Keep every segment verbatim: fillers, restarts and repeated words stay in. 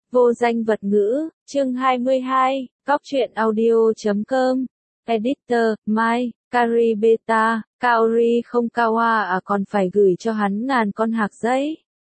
Vô danh vật ngữ, chương hai mươi hai, Cóc truyện audio chấm com, Editor, Mai, Kari Beta, Kaori không Kawa à còn phải gửi cho hắn ngàn con hạc giấy.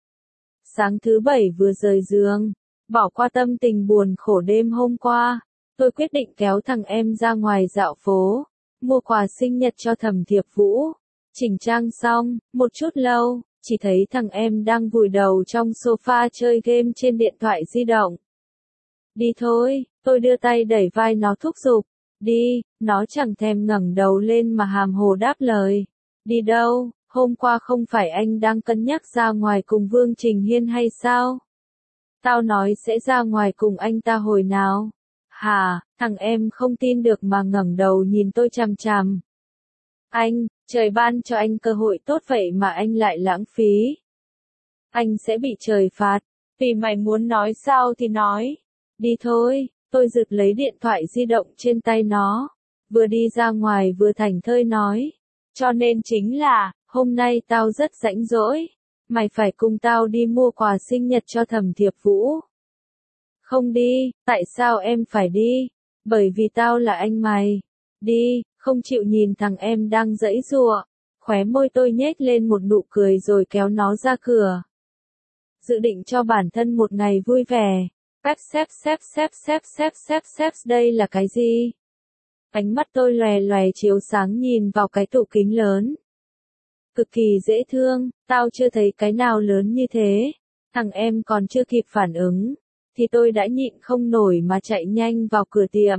Sáng thứ bảy vừa rời giường, bỏ qua tâm tình buồn khổ đêm hôm qua, tôi quyết định kéo thằng em ra ngoài dạo phố, mua quà sinh nhật cho Thẩm Thiệp Vũ. Chỉnh trang xong, một chút lâu, chỉ thấy thằng em đang vùi đầu trong sofa chơi game trên điện thoại di động. Đi thôi, tôi đưa tay đẩy vai nó thúc giục. Đi, nó chẳng thèm ngẩng đầu lên mà hàm hồ đáp lời. Đi đâu, hôm qua không phải anh đang cân nhắc ra ngoài cùng Vương Trình Hiên hay sao? Tao nói sẽ ra ngoài cùng anh ta hồi nào? Hả, thằng em không tin được mà ngẩng đầu nhìn tôi chằm chằm. Anh, trời ban cho anh cơ hội tốt vậy mà anh lại lãng phí. Anh sẽ bị trời phạt, vì mày muốn nói sao thì nói. Đi thôi, tôi giật lấy điện thoại di động trên tay nó, vừa đi ra ngoài vừa thảnh thơi nói. Cho nên chính là, hôm nay tao rất rảnh rỗi, mày phải cùng tao đi mua quà sinh nhật cho Thẩm Thiệp Vũ. Không đi, tại sao em phải đi? Bởi vì tao là anh mày. Đi, không chịu nhìn thằng em đang giãy giụa. Khóe môi tôi nhếch lên một nụ cười rồi kéo nó ra cửa. Dự định cho bản thân một ngày vui vẻ. Pep xếp xếp xếp xếp xếp xếp xếp đây là cái gì? Ánh mắt tôi lòe lòe chiếu sáng nhìn vào cái tủ kính lớn. Cực kỳ dễ thương, tao chưa thấy cái nào lớn như thế. Thằng em còn chưa kịp phản ứng, thì tôi đã nhịn không nổi mà chạy nhanh vào cửa tiệm.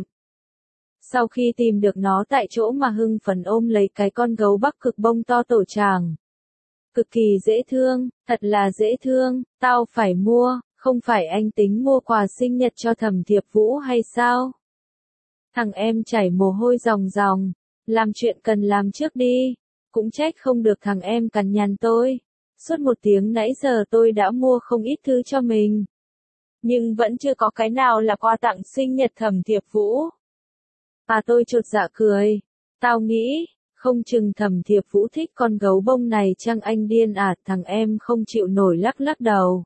Sau khi tìm được nó tại chỗ mà hưng phấn ôm lấy cái con gấu Bắc Cực bông to tổ tràng. Cực kỳ dễ thương, thật là dễ thương, tao phải mua, không phải anh tính mua quà sinh nhật cho Thẩm Thiệp Vũ hay sao? Thằng em chảy mồ hôi ròng ròng, làm chuyện cần làm trước đi, cũng trách không được thằng em cằn nhằn tôi. Suốt một tiếng nãy giờ tôi đã mua không ít thứ cho mình. Nhưng vẫn chưa có cái nào là quà tặng sinh nhật Thẩm Thiệp Vũ. À tôi chột dạ cười. Tao nghĩ, không chừng Thẩm Thiệp Vũ thích con gấu bông này chăng anh điên à, thằng em không chịu nổi lắc lắc đầu.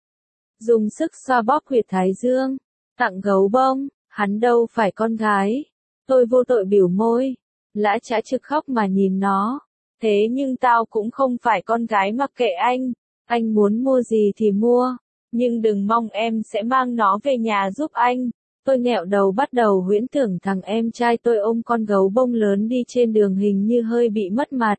Dùng sức xoa bóp huyệt thái dương. Tặng gấu bông, hắn đâu phải con gái. Tôi vô tội biểu môi. Lã chã trực khóc mà nhìn nó. Thế nhưng tao cũng không phải con gái mặc kệ anh. Anh muốn mua gì thì mua. Nhưng đừng mong em sẽ mang nó về nhà giúp anh. Tôi nghẹo đầu bắt đầu huyễn tưởng thằng em trai tôi ôm con gấu bông lớn đi trên đường hình như hơi bị mất mặt.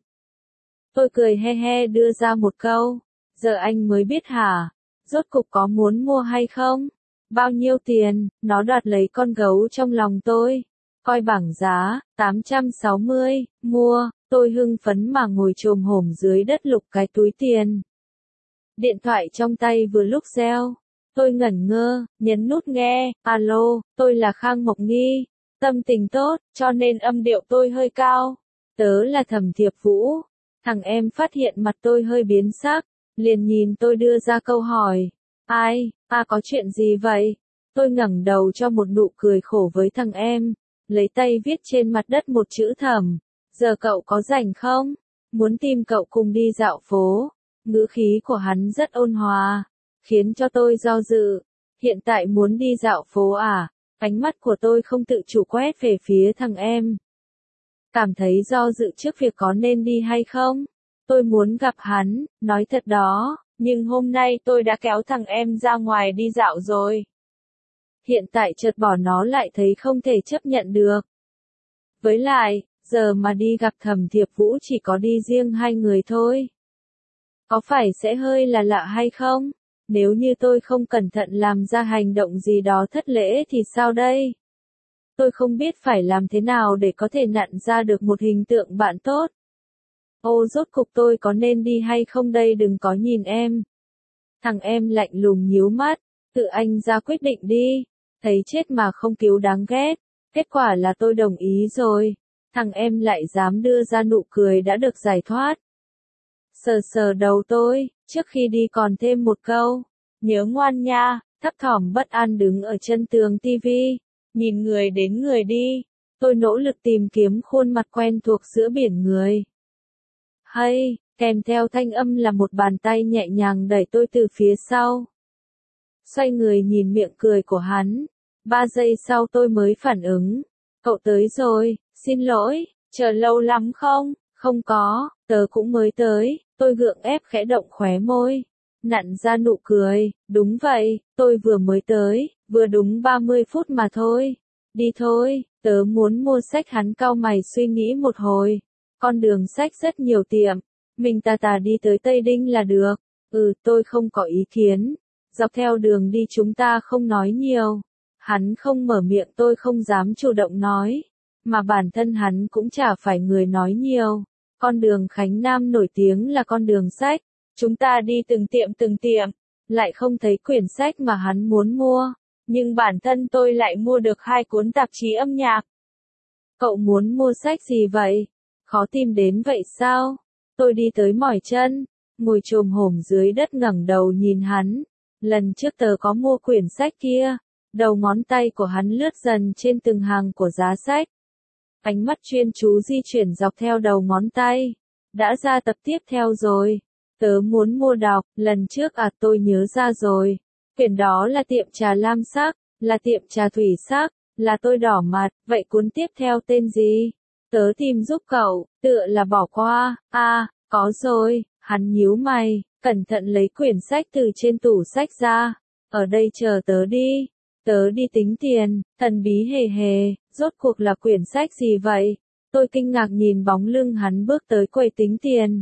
Tôi cười he he đưa ra một câu. Giờ anh mới biết hả? Rốt cục có muốn mua hay không? Bao nhiêu tiền? Nó đoạt lấy con gấu trong lòng tôi. Coi bảng giá, tám trăm sáu mươi, mua. Tôi hưng phấn mà ngồi chồm hổm dưới đất lục cái túi tiền. Điện thoại trong tay vừa lúc reo. Tôi ngẩn ngơ, nhấn nút nghe. Alo, tôi là Khang Mộc Nghi. Tâm tình tốt, cho nên âm điệu tôi hơi cao. Tớ là Thẩm Thiệp Vũ. Thằng em phát hiện mặt tôi hơi biến sắc, liền nhìn tôi đưa ra câu hỏi. Ai, à có chuyện gì vậy? Tôi ngẩng đầu cho một nụ cười khổ với thằng em, lấy tay viết trên mặt đất một chữ Thẩm. Giờ cậu có rảnh không? Muốn tìm cậu cùng đi dạo phố. Ngữ khí của hắn rất ôn hòa, khiến cho tôi do dự. Hiện tại muốn đi dạo phố à? Ánh mắt của tôi không tự chủ quét về phía thằng em. Cảm thấy do dự trước việc có nên đi hay không? Tôi muốn gặp hắn, nói thật đó, nhưng hôm nay tôi đã kéo thằng em ra ngoài đi dạo rồi. Hiện tại chợt bỏ nó lại thấy không thể chấp nhận được. Với lại, giờ mà đi gặp Thẩm Thiệp Vũ chỉ có đi riêng hai người thôi. Có phải sẽ hơi là lạ hay không? Nếu như tôi không cẩn thận làm ra hành động gì đó thất lễ thì sao đây? Tôi không biết phải làm thế nào để có thể nặn ra được một hình tượng bạn tốt. Ô rốt cục tôi có nên đi hay không đây, đừng có nhìn em. Thằng em lạnh lùng nhíu mắt, tự anh ra quyết định đi. Thấy chết mà không cứu đáng ghét. Kết quả là tôi đồng ý rồi. Thằng em lại dám đưa ra nụ cười đã được giải thoát. Sờ sờ đầu tôi, trước khi đi còn thêm một câu. Nhớ ngoan nha, thấp thỏm bất an đứng ở chân tường tivi. Nhìn người đến người đi. Tôi nỗ lực tìm kiếm khuôn mặt quen thuộc giữa biển người. Hay, kèm theo thanh âm là một bàn tay nhẹ nhàng đẩy tôi từ phía sau. xoay người nhìn miệng cười của hắn. Ba giây sau tôi mới phản ứng. Cậu tới rồi, xin lỗi, chờ lâu lắm không? Không có, tớ cũng mới tới, tôi gượng ép khẽ động khóe môi. Nặn ra nụ cười, đúng vậy, tôi vừa mới tới, vừa đúng ba mươi phút mà thôi. Đi thôi, tớ muốn mua sách. Hắn cau mày suy nghĩ một hồi. Con đường sách rất nhiều tiệm, mình tà tà đi tới Tây Đinh là được. Ừ, tôi không có ý kiến. Dọc theo đường đi chúng ta không nói nhiều. Hắn không mở miệng tôi không dám chủ động nói. Mà bản thân hắn cũng chả phải người nói nhiều. Con đường Khánh Nam nổi tiếng là con đường sách. Chúng ta đi từng tiệm từng tiệm, lại không thấy quyển sách mà hắn muốn mua. Nhưng bản thân tôi lại mua được hai cuốn tạp chí âm nhạc. Cậu muốn mua sách gì vậy? Khó tìm đến vậy sao? Tôi đi tới mỏi chân, ngồi chồm hổm dưới đất ngẩng đầu nhìn hắn. Lần trước tớ có mua quyển sách kia. Đầu ngón tay của hắn lướt dần trên từng hàng của giá sách. Ánh mắt chuyên chú di chuyển dọc theo đầu ngón tay. Đã ra tập tiếp theo rồi. Tớ muốn mua đọc, lần trước à tôi nhớ ra rồi. Quyển đó là tiệm trà lam sắc, là tiệm trà thủy sắc, là tôi đỏ mặt, vậy cuốn tiếp theo tên gì? Tớ tìm giúp cậu, tựa là bỏ qua, à, có rồi, hắn nhíu mày, cẩn thận lấy quyển sách từ trên tủ sách ra. Ở đây chờ tớ đi, tớ đi tính tiền, thần bí hề hề, rốt cuộc là quyển sách gì vậy? Tôi kinh ngạc nhìn bóng lưng hắn bước tới quầy tính tiền.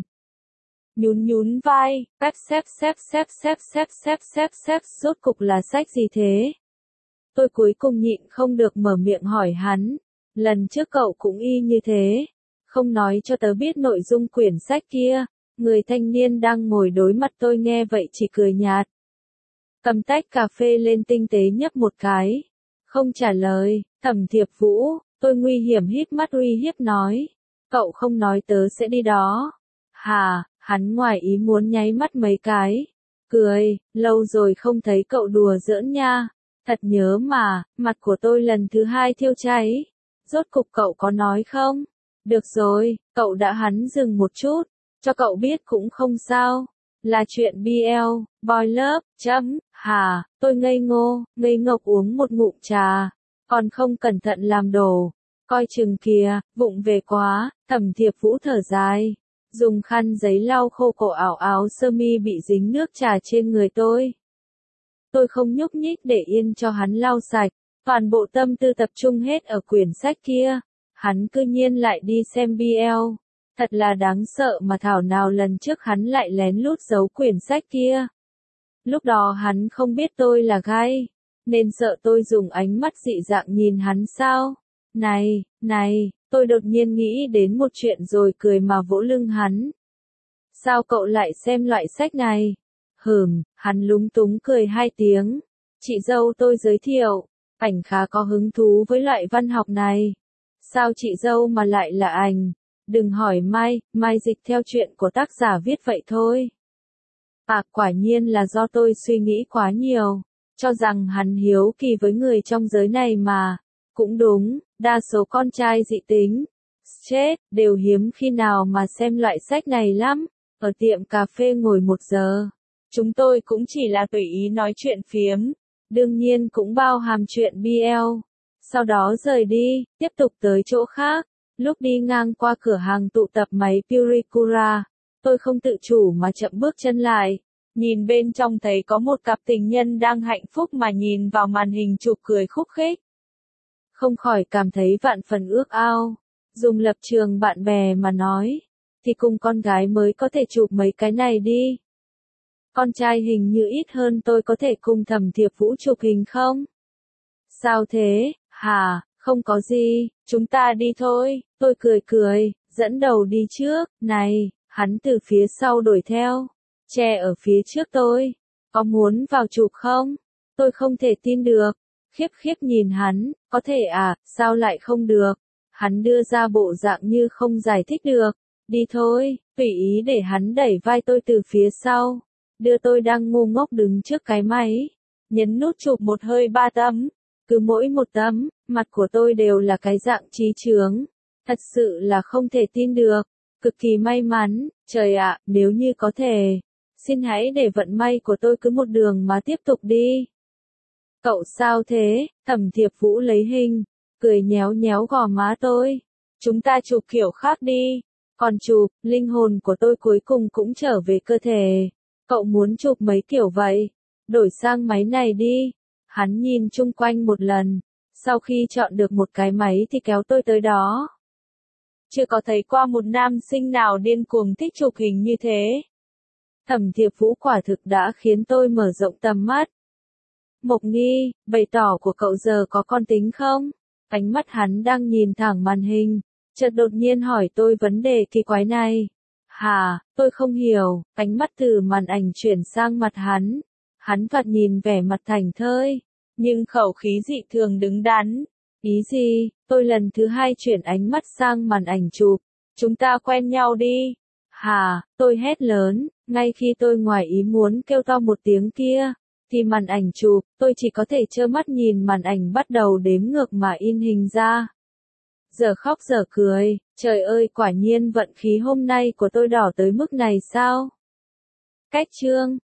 Nhún nhún vai, xếp xếp xếp xếp xếp xếp xếp xếp xếp, rốt cục là sách gì thế? Tôi cuối cùng nhịn không được mở miệng hỏi hắn, lần trước cậu cũng y như thế, không nói cho tớ biết nội dung quyển sách kia. Người thanh niên đang ngồi đối mặt tôi nghe vậy chỉ cười nhạt. Cầm tách cà phê lên tinh tế nhấp một cái, không trả lời. Thẩm Thiệp Vũ, tôi nguy hiểm híp mắt uy hiếp nói, cậu không nói tớ sẽ đi đó. Hà, hắn ngoài ý muốn nháy mắt mấy cái, cười, lâu rồi không thấy cậu đùa giỡn nha. Thật nhớ mà, mặt của tôi lần thứ hai thiêu cháy. Rốt cục cậu có nói không? Được rồi, cậu đã. Hắn dừng một chút, cho cậu biết cũng không sao. Là chuyện bê lờ, boy love, chấm, hà, tôi ngây ngô, ngây ngốc uống một ngụm trà. Còn không cẩn thận làm đổ. Coi chừng kìa, vụng về quá. Thẩm Thiệp Vũ thở dài, dùng khăn giấy lau khô cổ áo áo sơ mi bị dính nước trà trên người tôi. Tôi không nhúc nhích để yên cho hắn lau sạch, toàn bộ tâm tư tập trung hết ở quyển sách kia. Hắn cư nhiên lại đi xem bê lờ, thật là đáng sợ mà thảo nào lần trước hắn lại lén lút giấu quyển sách kia. Lúc đó hắn không biết tôi là gay, nên sợ tôi dùng ánh mắt dị dạng nhìn hắn sao. Này, này, tôi đột nhiên nghĩ đến một chuyện rồi cười mà vỗ lưng hắn. Sao cậu lại xem loại sách này? Hừm, hắn lúng túng cười hai tiếng. Chị dâu tôi giới thiệu, ảnh khá có hứng thú với loại văn học này. Sao chị dâu mà lại là ảnh? Đừng hỏi Mai, Mai dịch theo chuyện của tác giả viết vậy thôi. À, quả nhiên là do tôi suy nghĩ quá nhiều, cho rằng hắn hiếu kỳ với người trong giới này mà. Cũng đúng, đa số con trai dị tính, stress, đều hiếm khi nào mà xem loại sách này lắm. Ở tiệm cà phê ngồi một giờ, chúng tôi cũng chỉ là tùy ý nói chuyện phiếm, đương nhiên cũng bao hàm chuyện bê lờ. Sau đó rời đi, tiếp tục tới chỗ khác. Lúc đi ngang qua cửa hàng tụ tập máy Puricura, tôi không tự chủ mà chậm bước chân lại. Nhìn bên trong thấy có một cặp tình nhân đang hạnh phúc mà nhìn vào màn hình chụp cười khúc khích. Không khỏi cảm thấy vạn phần ước ao. Dùng lập trường bạn bè mà nói, thì cùng con gái mới có thể chụp mấy cái này đi. Con trai hình như ít hơn tôi có thể cùng Thẩm Thiệp Vũ chụp hình không? Sao thế, hả, không có gì, chúng ta đi thôi. Tôi cười cười, dẫn đầu đi trước. Này, hắn từ phía sau đuổi theo, che ở phía trước tôi. Có muốn vào chụp không? Tôi không thể tin được. Khiếp khiếp nhìn hắn, có thể à, sao lại không được? Hắn đưa ra bộ dạng như không giải thích được. Đi thôi, tùy ý để hắn đẩy vai tôi từ phía sau. Đưa tôi đang ngu ngốc đứng trước cái máy. Nhấn nút chụp một hơi ba tấm. Cứ mỗi một tấm, mặt của tôi đều là cái dạng trí chướng. Thật sự là không thể tin được. Cực kỳ may mắn, trời ạ, nếu như có thể. Xin hãy để vận may của tôi cứ một đường mà tiếp tục đi. Cậu sao thế? Thẩm Thiệp Vũ lấy hình, cười nhéo nhéo gò má tôi. Chúng ta chụp kiểu khác đi. Còn chụp, linh hồn của tôi cuối cùng cũng trở về cơ thể. Cậu muốn chụp mấy kiểu vậy? Đổi sang máy này đi. Hắn nhìn chung quanh một lần. Sau khi chọn được một cái máy thì kéo tôi tới đó. Chưa có thấy qua một nam sinh nào điên cuồng thích chụp hình như thế. Thẩm Thiệp Vũ quả thực đã khiến tôi mở rộng tầm mắt. Mộc Nghi, bày tỏ của cậu giờ có con tính không? Ánh mắt hắn đang nhìn thẳng màn hình, chợt đột nhiên hỏi tôi vấn đề kỳ quái này. Hà, tôi không hiểu, ánh mắt từ màn ảnh chuyển sang mặt hắn. Hắn thoạt nhìn vẻ mặt thảnh thơi, nhưng khẩu khí dị thường đứng đắn. Ý gì? Tôi lần thứ hai chuyển ánh mắt sang màn ảnh chụp. Chúng ta quen nhau đi. Hà, tôi hét lớn, ngay khi tôi ngoài ý muốn kêu to một tiếng kia, thì màn ảnh chụp, tôi chỉ có thể trơ mắt nhìn màn ảnh bắt đầu đếm ngược mà in hình ra. Giờ khóc giờ cười, trời ơi quả nhiên vận khí hôm nay của tôi đỏ tới mức này sao? Cách chương